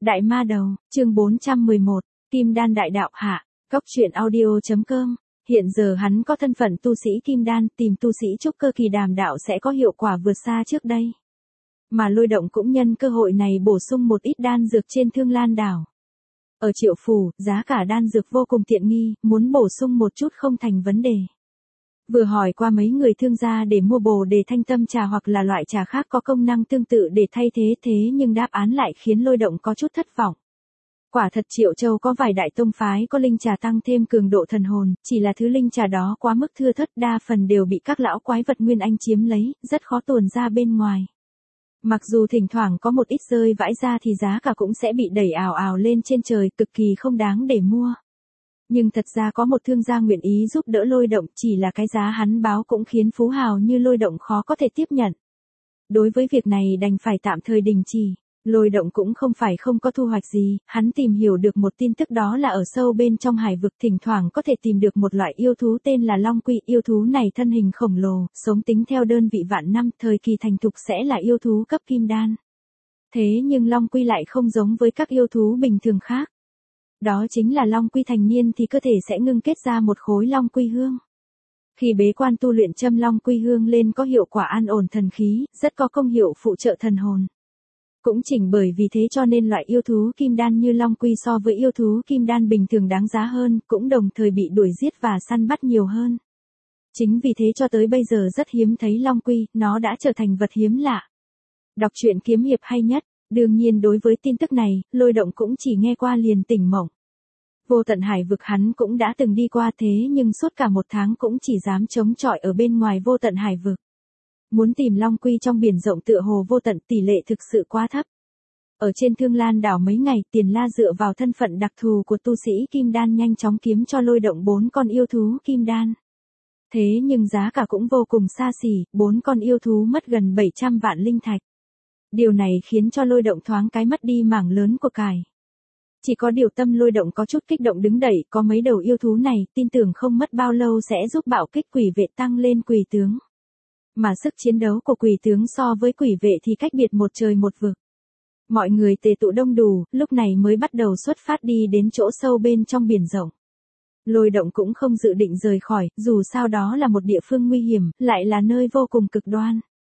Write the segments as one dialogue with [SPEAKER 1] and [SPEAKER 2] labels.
[SPEAKER 1] Đại ma đầu, chương 411, Kim Đan đại đạo hạ, Cốc truyện audio.com. Hiện giờ hắn có thân phận tu sĩ Kim Đan, tìm tu sĩ trúc cơ kỳ đàm đạo sẽ có hiệu quả vượt xa trước đây. Mà Lôi Động cũng nhân cơ hội này bổ sung một ít đan dược trên Thương Lan đảo. Ở Triệu Phủ, giá cả đan dược vô cùng tiện nghi, muốn bổ sung một chút không thành vấn đề. Vừa hỏi qua mấy người thương gia để mua Bồ Đề Thanh Tâm trà hoặc là loại trà khác có công năng tương tự để thay thế nhưng đáp án lại khiến Lôi Động có chút thất vọng. Quả thật Triệu Châu có vài đại tông phái có linh trà tăng thêm cường độ thần hồn, chỉ là thứ linh trà đó quá mức thưa thớt, đa phần đều bị các lão quái vật Nguyên Anh chiếm lấy, rất khó tuồn ra bên ngoài. Mặc dù thỉnh thoảng có một ít rơi vãi ra thì giá cả cũng sẽ bị đẩy ào ào lên trên trời, cực kỳ không đáng để mua. Nhưng thật ra có một thương gia nguyện ý giúp đỡ Lôi Động, chỉ là cái giá hắn báo cũng khiến phú hào như Lôi Động khó có thể tiếp nhận. Đối với việc này đành phải tạm thời đình chỉ. Lôi Động cũng không phải không có thu hoạch gì, hắn tìm hiểu được một tin tức, đó là ở sâu bên trong hải vực thỉnh thoảng có thể tìm được một loại yêu thú tên là Long Quy. Yêu thú này thân hình khổng lồ, sống tính theo đơn vị vạn năm, thời kỳ thành thục sẽ là yêu thú cấp Kim Đan. Thế nhưng Long Quy lại không giống với các yêu thú bình thường khác. Đó chính là Long Quy thành niên thì cơ thể sẽ ngưng kết ra một khối Long Quy hương. Khi bế quan tu luyện châm Long Quy hương lên có hiệu quả an ổn thần khí, rất có công hiệu phụ trợ thần hồn. Cũng chính bởi vì thế cho nên loại yêu thú Kim Đan như Long Quy so với yêu thú Kim Đan bình thường đáng giá hơn, cũng đồng thời bị đuổi giết và săn bắt nhiều hơn. Chính vì thế cho tới bây giờ rất hiếm thấy Long Quy, nó đã trở thành vật hiếm lạ. Đọc truyện kiếm hiệp hay nhất, đương nhiên đối với tin tức này, Lôi Động cũng chỉ nghe qua liền tỉnh mộng. Vô tận hải vực hắn cũng đã từng đi qua, thế nhưng suốt cả một tháng cũng chỉ dám chống chọi ở bên ngoài vô tận hải vực. Muốn tìm Long Quy trong biển rộng tựa hồ vô tận, tỷ lệ thực sự quá thấp. Ở trên Thương Lan đảo mấy ngày, Tiền La dựa vào thân phận đặc thù của tu sĩ Kim Đan nhanh chóng kiếm cho Lôi Động 4 con yêu thú Kim Đan. Thế nhưng giá cả cũng vô cùng xa xỉ, 4 con yêu thú mất gần 700 vạn linh thạch. Điều này khiến cho Lôi Động thoáng cái mất đi mảng lớn của cải. Chỉ có điều tâm Lôi Động có chút kích động đứng đẩy, có mấy đầu yêu thú này, tin tưởng không mất bao lâu sẽ giúp bạo kích quỷ vệ tăng lên quỷ tướng. Mà sức chiến đấu của quỷ tướng so với quỷ vệ thì cách biệt một trời một vực. Mọi người tề tụ đông đủ, lúc này mới bắt đầu xuất phát đi đến chỗ sâu bên trong biển rộng. Lôi Động cũng không dự định rời khỏi, dù sao đó là một địa phương nguy hiểm, lại là nơi vô cùng cực đoan.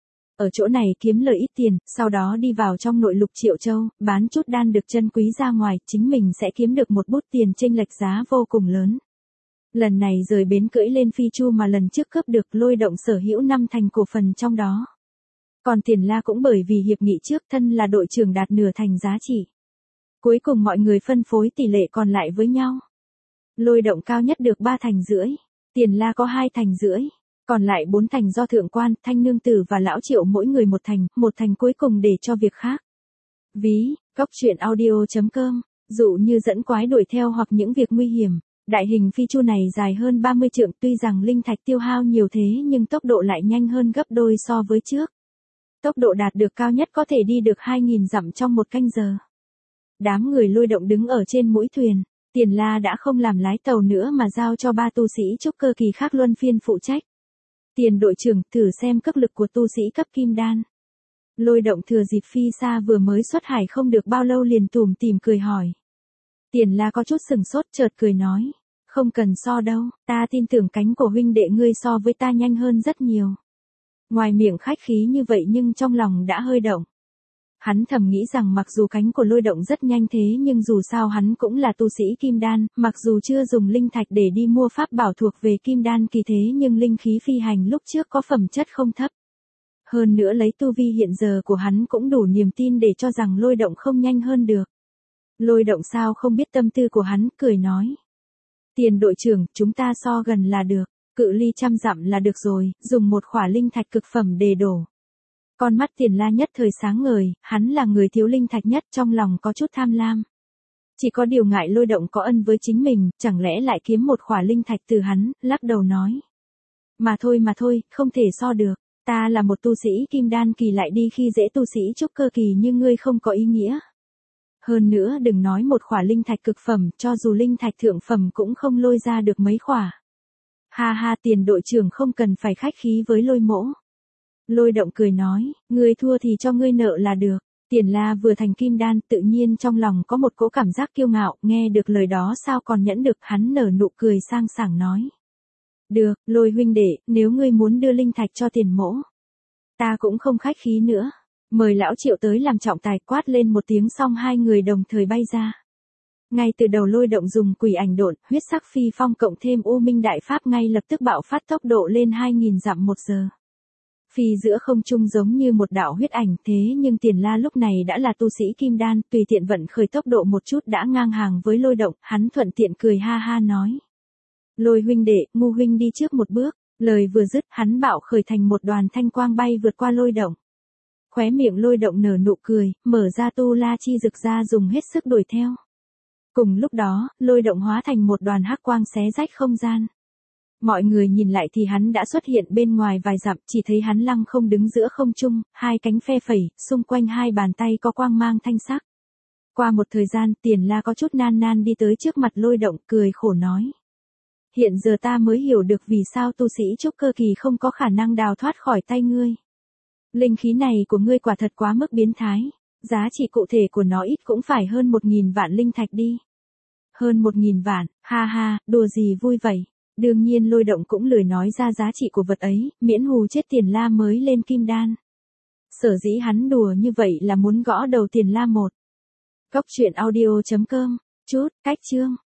[SPEAKER 1] Ở chỗ này kiếm lời ít tiền, sau đó đi vào trong nội lục Triệu Châu, bán chút đan được chân quý ra ngoài, chính mình sẽ kiếm được một bút tiền chênh lệch giá vô cùng lớn. Lần này rời bến cưỡi lên phi chu mà lần trước cướp được, Lôi Động sở hữu 5 thành cổ phần trong đó. Còn Tiền La cũng bởi vì hiệp nghị trước thân là đội trưởng đạt nửa thành giá trị. Cuối cùng mọi người phân phối tỷ lệ còn lại với nhau. Lôi Động cao nhất được 3 thành rưỡi, Tiền La có 2 thành rưỡi, còn lại 4 thành do thượng quan, Thanh Nương Tử và lão Triệu mỗi người một thành cuối cùng để cho việc khác. Ví, Cốc truyện audio.com, dụ như dẫn quái đuổi theo hoặc những việc nguy hiểm. Đại hình phi chu này dài hơn 30 trượng, tuy rằng linh thạch tiêu hao nhiều thế nhưng tốc độ lại nhanh hơn gấp đôi so với trước. Tốc độ đạt được cao nhất có thể đi được 2.000 dặm trong 1 canh giờ. Đám người Lôi Động đứng ở trên mũi thuyền, Tiền La đã không làm lái tàu nữa mà giao cho 3 tu sĩ trúc cơ kỳ khác luân phiên phụ trách. Tiền đội trưởng, thử xem cấp lực của tu sĩ cấp Kim Đan. Lôi Động thừa dịp phi xa vừa mới xuất hải không được bao lâu liền tủm tỉm cười hỏi. Tiền La có chút sừng sốt, chợt cười nói, không cần so đâu, ta tin tưởng cánh của huynh đệ ngươi so với ta nhanh hơn rất nhiều. Ngoài miệng khách khí như vậy nhưng trong lòng đã hơi động. Hắn thầm nghĩ rằng mặc dù cánh của Lôi Động rất nhanh thế nhưng dù sao hắn cũng là tu sĩ Kim Đan, mặc dù chưa dùng linh thạch để đi mua pháp bảo thuộc về Kim Đan kỳ thế nhưng linh khí phi hành lúc trước có phẩm chất không thấp. Hơn nữa lấy tu vi hiện giờ của hắn cũng đủ niềm tin để cho rằng Lôi Động không nhanh hơn được. Lôi Động sao không biết tâm tư của hắn, cười nói. Tiền đội trưởng, chúng ta so gần là được, cự ly 100 dặm là được rồi, dùng một khỏa linh thạch cực phẩm để đổ. Con mắt Tiền La nhất thời sáng ngời, hắn là người thiếu linh thạch nhất, trong lòng có chút tham lam. Chỉ có điều ngại Lôi Động có ân với chính mình, chẳng lẽ lại kiếm một khỏa linh thạch từ hắn, lắc đầu nói. Mà thôi, không thể so được, ta là một tu sĩ Kim Đan kỳ lại đi khi dễ tu sĩ trúc cơ kỳ như ngươi không có ý nghĩa. Hơn nữa đừng nói một khỏa linh thạch cực phẩm, cho dù linh thạch thượng phẩm cũng không lôi ra được mấy khỏa. Ha ha, Tiền đội trưởng không cần phải khách khí với Lôi mỗ. Lôi Động cười nói, ngươi thua thì cho ngươi nợ là được. Tiền La vừa thành kim đan, tự nhiên trong lòng có một cỗ cảm giác kiêu ngạo, nghe được lời đó sao còn nhẫn được, hắn nở nụ cười sang sảng nói. Được, Lôi huynh đệ, nếu ngươi muốn đưa linh thạch cho Tiền mỗ, ta cũng không khách khí nữa. Mời lão Triệu tới làm trọng tài, quát lên một tiếng xong hai người đồng thời bay ra. Ngay từ đầu Lôi Động dùng quỷ ảnh độn, huyết sắc phi phong cộng thêm U Minh đại pháp ngay lập tức bạo phát tốc độ lên 2000 dặm một giờ. Phi giữa không trung giống như một đạo huyết ảnh, thế nhưng Tiền La lúc này đã là tu sĩ kim đan, tùy tiện vận khởi tốc độ một chút đã ngang hàng với Lôi Động, hắn thuận tiện cười ha ha nói. Lôi huynh đệ, ngu huynh đi trước một bước, lời vừa dứt, hắn bạo khởi thành một đoàn thanh quang bay vượt qua Lôi Động. Khóe miệng Lôi Động nở nụ cười, mở ra tu la chi rực ra dùng hết sức đuổi theo. Cùng lúc đó, Lôi Động hóa thành một đoàn hắc quang xé rách không gian. Mọi người nhìn lại thì hắn đã xuất hiện bên ngoài vài dặm, chỉ thấy hắn lăng không đứng giữa không trung, hai cánh phe phẩy, xung quanh hai bàn tay có quang mang thanh sắc. Qua một thời gian, Tiền La có chút nan nan đi tới trước mặt Lôi Động, cười khổ nói. Hiện giờ ta mới hiểu được vì sao tu sĩ trúc cơ kỳ không có khả năng đào thoát khỏi tay ngươi. Linh khí này của ngươi quả thật quá mức biến thái, giá trị cụ thể của nó ít cũng phải hơn 1000 vạn linh thạch đi. Hơn 1000 vạn, ha ha, đùa gì vui vậy. Đương nhiên Lôi Động cũng lười nói ra giá trị của vật ấy, miễn hù chết Tiền La mới lên kim đan. Sở dĩ hắn đùa như vậy là muốn gõ đầu Tiền La một. Cốc truyện audio.com, chút, cách chương.